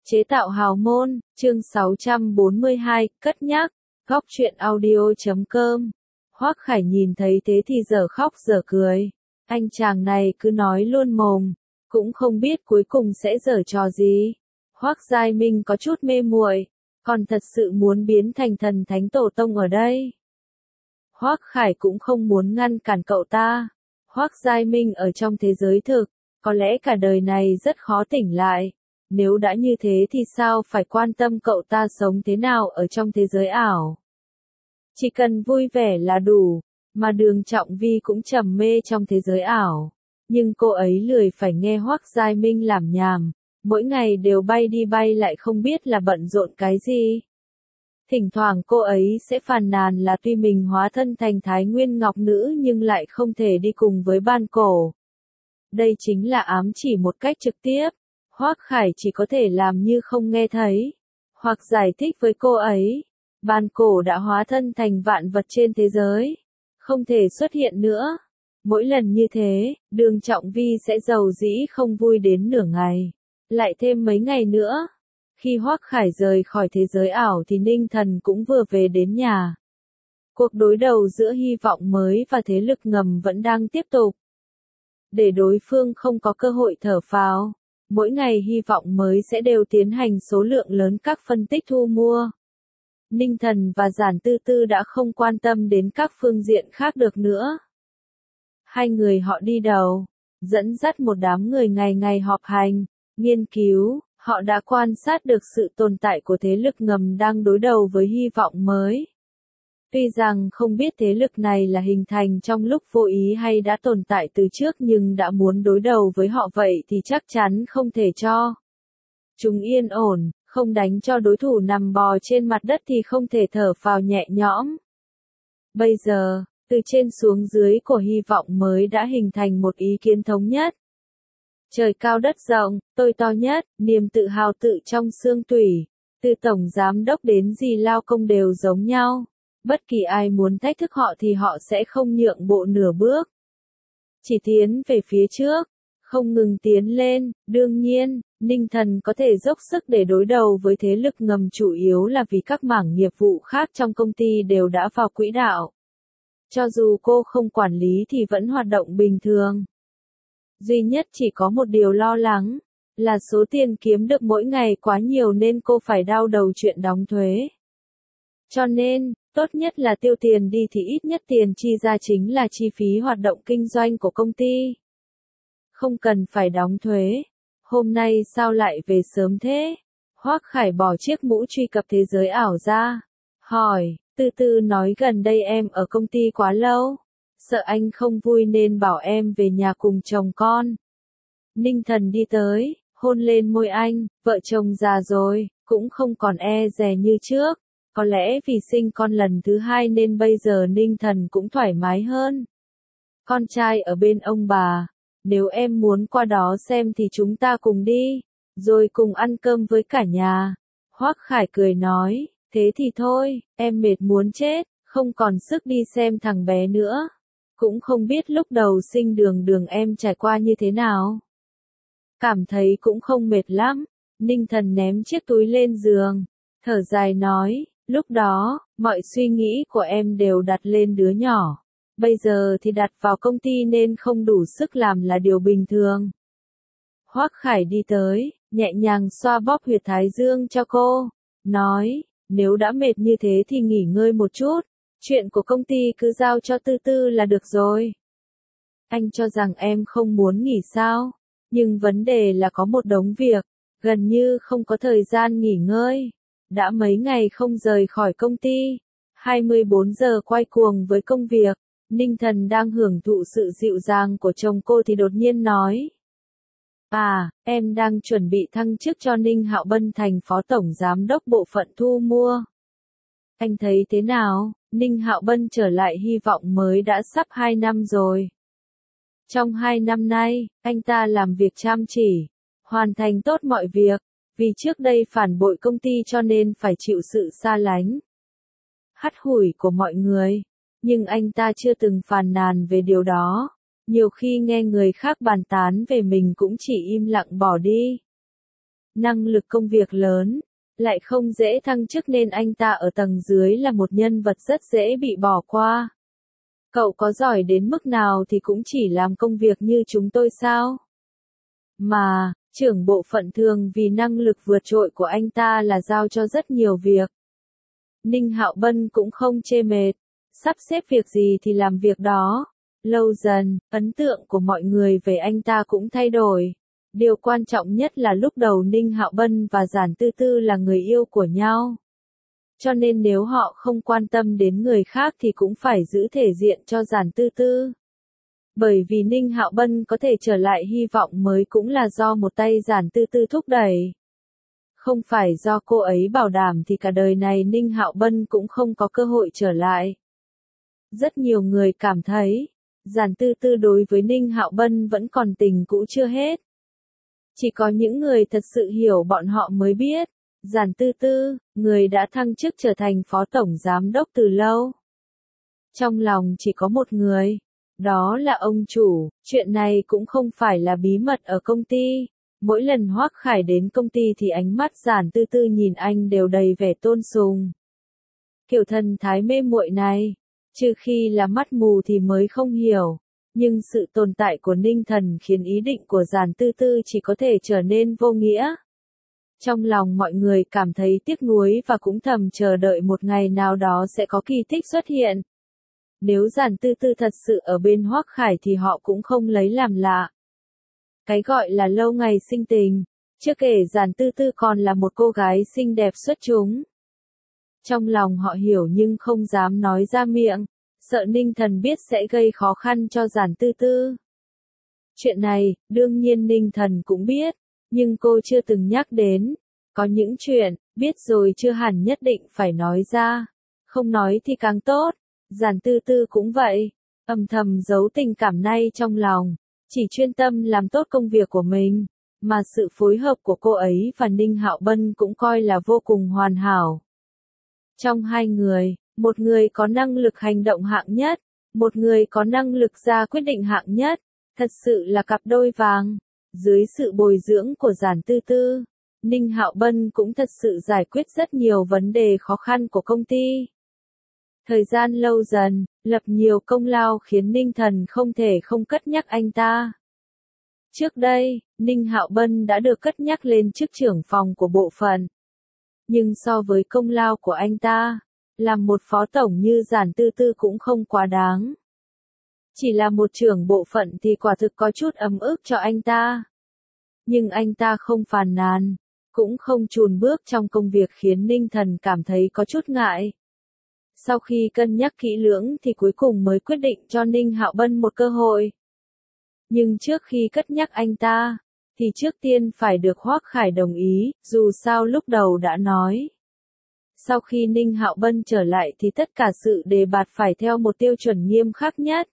Chế tạo hào môn, chương 642, cất nhắc, góc truyện audio.com. Hoắc Khải nhìn thấy thế thì dở khóc dở cười. Anh chàng này cứ nói luôn mồm, cũng không biết cuối cùng sẽ giở trò gì. Hoắc Giai Minh có chút mê muội, còn thật sự muốn biến thành thần thánh tổ tông ở đây. Hoắc Khải cũng không muốn ngăn cản cậu ta. Hoắc Giai Minh ở trong thế giới thực, có lẽ cả đời này rất khó tỉnh lại. Nếu đã như thế thì sao phải quan tâm cậu ta sống thế nào ở trong thế giới ảo. Chỉ cần vui vẻ là đủ, mà Đường Trọng Vi cũng trầm mê trong thế giới ảo. Nhưng cô ấy lười phải nghe Hoắc Giai Minh làm nhảm, mỗi ngày đều bay đi bay lại không biết là bận rộn cái gì. Thỉnh thoảng cô ấy sẽ phàn nàn là tuy mình hóa thân thành Thái Nguyên Ngọc Nữ nhưng lại không thể đi cùng với Ban Cổ. Đây chính là ám chỉ một cách trực tiếp. Hoắc Khải chỉ có thể làm như không nghe thấy, hoặc giải thích với cô ấy, Ban Cổ đã hóa thân thành vạn vật trên thế giới, không thể xuất hiện nữa. Mỗi lần như thế, Đường Trọng Vi sẽ giàu dĩ không vui đến nửa ngày, lại thêm mấy ngày nữa. Khi Hoắc Khải rời khỏi thế giới ảo thì Ninh Thần cũng vừa về đến nhà. Cuộc đối đầu giữa hy vọng mới và thế lực ngầm vẫn đang tiếp tục. Để đối phương không có cơ hội thở phào, mỗi ngày hy vọng mới sẽ đều tiến hành số lượng lớn các phân tích thu mua. Ninh Thần và Giản Tư Tư đã không quan tâm đến các phương diện khác được nữa. Hai người họ đi đầu, dẫn dắt một đám người ngày ngày họp hành, nghiên cứu, họ đã quan sát được sự tồn tại của thế lực ngầm đang đối đầu với hy vọng mới. Tuy rằng không biết thế lực này là hình thành trong lúc vô ý hay đã tồn tại từ trước nhưng đã muốn đối đầu với họ vậy thì chắc chắn không thể cho chúng yên ổn, không đánh cho đối thủ nằm bò trên mặt đất thì không thể thở phào nhẹ nhõm. Bây giờ, từ trên xuống dưới của hy vọng mới đã hình thành một ý kiến thống nhất. Trời cao đất rộng, tôi to nhất, niềm tự hào tự trong xương tủy, từ tổng giám đốc đến dì lao công đều giống nhau. Bất kỳ ai muốn thách thức họ thì họ sẽ không nhượng bộ nửa bước. Chỉ tiến về phía trước, không ngừng tiến lên, đương nhiên, Ninh Thần có thể dốc sức để đối đầu với thế lực ngầm chủ yếu là vì các mảng nghiệp vụ khác trong công ty đều đã vào quỹ đạo. Cho dù cô không quản lý thì vẫn hoạt động bình thường. Duy nhất chỉ có một điều lo lắng, là số tiền kiếm được mỗi ngày quá nhiều nên cô phải đau đầu chuyện đóng thuế. Cho nên, tốt nhất là tiêu tiền đi thì ít nhất tiền chi ra chính là chi phí hoạt động kinh doanh của công ty. Không cần phải đóng thuế. Hôm nay sao lại về sớm thế? Hoắc Khải bỏ chiếc mũ truy cập thế giới ảo ra. Hỏi, Tư Tư nói gần đây em ở công ty quá lâu. Sợ anh không vui nên bảo em về nhà cùng chồng con. Ninh Thần đi tới, hôn lên môi anh, vợ chồng già rồi, cũng không còn e dè như trước. Có lẽ vì sinh con lần thứ hai nên bây giờ Ninh Thần cũng thoải mái hơn. Con trai ở bên ông bà, nếu em muốn qua đó xem thì chúng ta cùng đi, rồi cùng ăn cơm với cả nhà. Hoắc Khải cười nói, thế thì thôi, em mệt muốn chết, không còn sức đi xem thằng bé nữa. Cũng không biết lúc đầu sinh Đường Đường em trải qua như thế nào. Cảm thấy cũng không mệt lắm. Ninh Thần ném chiếc túi lên giường, thở dài nói, lúc đó, mọi suy nghĩ của em đều đặt lên đứa nhỏ. Bây giờ thì đặt vào công ty nên không đủ sức làm là điều bình thường. Hoắc Khải đi tới, nhẹ nhàng xoa bóp huyệt thái dương cho cô, nói, nếu đã mệt như thế thì nghỉ ngơi một chút, chuyện của công ty cứ giao cho Tư Tư là được rồi. Anh cho rằng em không muốn nghỉ sao, nhưng vấn đề là có một đống việc, gần như không có thời gian nghỉ ngơi. Đã mấy ngày không rời khỏi công ty, 24 giờ quay cuồng với công việc. Ninh Thần đang hưởng thụ sự dịu dàng của chồng cô thì đột nhiên nói. À, em đang chuẩn bị thăng chức cho Ninh Hạo Bân thành phó tổng giám đốc bộ phận thu mua. Anh thấy thế nào? Ninh Hạo Bân trở lại hy vọng mới đã sắp 2 năm rồi. Trong 2 năm nay, anh ta làm việc chăm chỉ, hoàn thành tốt mọi việc, vì trước đây phản bội công ty cho nên phải chịu sự xa lánh, hắt hủi của mọi người. Nhưng anh ta chưa từng phàn nàn về điều đó. Nhiều khi nghe người khác bàn tán về mình cũng chỉ im lặng bỏ đi. năng lực công việc lớn, lại không dễ thăng chức nên anh ta ở tầng dưới là một nhân vật rất dễ bị bỏ qua. Cậu có giỏi đến mức nào thì cũng chỉ làm công việc như chúng tôi sao? Mà, trưởng bộ phận thường vì năng lực vượt trội của anh ta là giao cho rất nhiều việc. Ninh Hạo Bân cũng không chê mệt, sắp xếp việc gì thì làm việc đó. Lâu dần, ấn tượng của mọi người về anh ta cũng thay đổi. Điều quan trọng nhất là lúc đầu Ninh Hạo Bân và Giản Tư Tư là người yêu của nhau. Cho nên nếu họ không quan tâm đến người khác thì cũng phải giữ thể diện cho Giản Tư Tư. Bởi vì Ninh Hạo Bân có thể trở lại hy vọng mới cũng là do một tay Giản Tư Tư thúc đẩy. Không phải do cô ấy bảo đảm thì cả đời này Ninh Hạo Bân cũng không có cơ hội trở lại. Rất nhiều người cảm thấy, Giản Tư Tư đối với Ninh Hạo Bân vẫn còn tình cũ chưa hết. Chỉ có những người thật sự hiểu bọn họ mới biết, Giản Tư Tư, người đã thăng chức trở thành phó tổng giám đốc từ lâu. Trong lòng chỉ có một người, đó là ông chủ, chuyện này cũng không phải là bí mật ở công ty. Mỗi lần Hoắc Khải đến công ty thì ánh mắt Giản Tư Tư nhìn anh đều đầy vẻ tôn sùng. Kiểu thần thái mê muội này, trừ khi là mắt mù thì mới không hiểu. Nhưng sự tồn tại của Ninh Thần khiến ý định của Giản Tư Tư chỉ có thể trở nên vô nghĩa. Trong lòng mọi người cảm thấy tiếc nuối và cũng thầm chờ đợi một ngày nào đó sẽ có kỳ tích xuất hiện. Nếu Giản Tư Tư thật sự ở bên Hoắc Khải thì họ cũng không lấy làm lạ. Cái gọi là lâu ngày sinh tình, chưa kể Giản Tư Tư còn là một cô gái xinh đẹp xuất chúng. Trong lòng họ hiểu nhưng không dám nói ra miệng, sợ Ninh Thần biết sẽ gây khó khăn cho Giản Tư Tư. Chuyện này, đương nhiên Ninh Thần cũng biết, nhưng cô chưa từng nhắc đến. Có những chuyện, biết rồi chưa hẳn nhất định phải nói ra. Không nói thì càng tốt. Giản Tư Tư cũng vậy, âm thầm giấu tình cảm nay trong lòng, chỉ chuyên tâm làm tốt công việc của mình, mà sự phối hợp của cô ấy và Ninh Hạo Bân cũng coi là vô cùng hoàn hảo. Trong hai người, một người có năng lực hành động hạng nhất, một người có năng lực ra quyết định hạng nhất, thật sự là cặp đôi vàng. Dưới sự bồi dưỡng của Giản Tư Tư, Ninh Hạo Bân cũng thật sự giải quyết rất nhiều vấn đề khó khăn của công ty. Thời gian lâu dần, lập nhiều công lao khiến Ninh Thần không thể không cất nhắc anh ta. Trước đây, Ninh Hạo Bân đã được cất nhắc lên chức trưởng phòng của bộ phận. Nhưng so với công lao của anh ta, làm một phó tổng như Giản Tư Tư cũng không quá đáng. Chỉ là một trưởng bộ phận thì quả thực có chút ấm ức cho anh ta. Nhưng anh ta không phàn nàn, cũng không chùn bước trong công việc khiến Ninh Thần cảm thấy có chút ngại. Sau khi cân nhắc kỹ lưỡng thì cuối cùng mới quyết định cho Ninh Hạo Bân một cơ hội. Nhưng trước khi cất nhắc anh ta, thì trước tiên phải được Hoắc Khải đồng ý, dù sao lúc đầu đã nói. Sau khi Ninh Hạo Bân trở lại thì tất cả sự đề bạt phải theo một tiêu chuẩn nghiêm khắc nhất.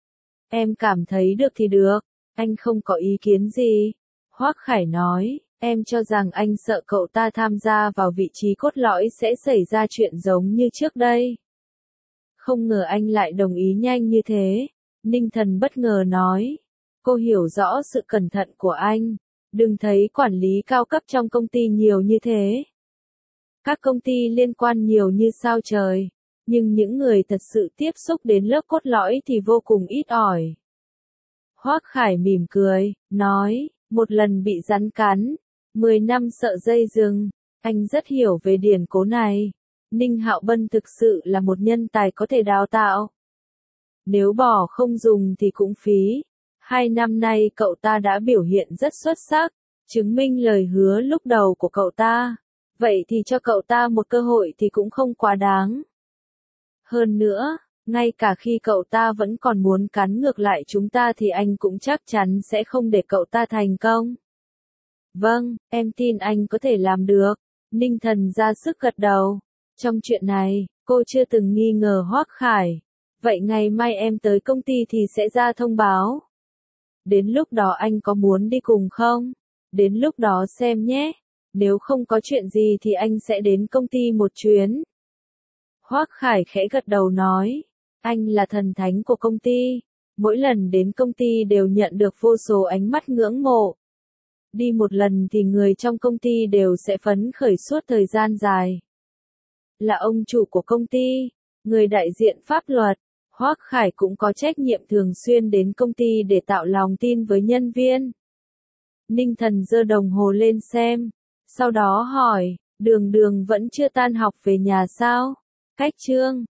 Em cảm thấy được thì được, anh không có ý kiến gì. Hoắc Khải nói, em cho rằng anh sợ cậu ta tham gia vào vị trí cốt lõi sẽ xảy ra chuyện giống như trước đây. Không ngờ anh lại đồng ý nhanh như thế. Ninh Thần bất ngờ nói, cô hiểu rõ sự cẩn thận của anh. Đừng thấy quản lý cao cấp trong công ty nhiều như thế. Các công ty liên quan nhiều như sao trời. Nhưng những người thật sự tiếp xúc đến lớp cốt lõi thì vô cùng ít ỏi. Hoắc Khải mỉm cười, nói, một lần bị rắn cắn, 10 năm sợ dây rừng, anh rất hiểu về điển cố này. Ninh Hạo Bân thực sự là một nhân tài có thể đào tạo. Nếu bỏ không dùng thì cũng phí. 2 năm nay cậu ta đã biểu hiện rất xuất sắc, chứng minh lời hứa lúc đầu của cậu ta. Vậy thì cho cậu ta một cơ hội thì cũng không quá đáng. Hơn nữa, ngay cả khi cậu ta vẫn còn muốn cắn ngược lại chúng ta thì anh cũng chắc chắn sẽ không để cậu ta thành công. Vâng, em tin anh có thể làm được. Ninh Thần ra sức gật đầu. Trong chuyện này, cô chưa từng nghi ngờ Hoắc Khải. Vậy ngày mai em tới công ty thì sẽ ra thông báo. Đến lúc đó anh có muốn đi cùng không? Đến lúc đó xem nhé. Nếu không có chuyện gì thì anh sẽ đến công ty một chuyến. Hoắc Khải khẽ gật đầu nói. Anh là thần thánh của công ty. Mỗi lần đến công ty đều nhận được vô số ánh mắt ngưỡng mộ. Đi một lần thì người trong công ty đều sẽ phấn khởi suốt thời gian dài. Là ông chủ của công ty, người đại diện pháp luật, Hoắc Khải cũng có trách nhiệm thường xuyên đến công ty để tạo lòng tin với nhân viên. Ninh Thần giơ đồng hồ lên xem, sau đó hỏi, Đường Đường vẫn chưa tan học về nhà sao? Cách Trương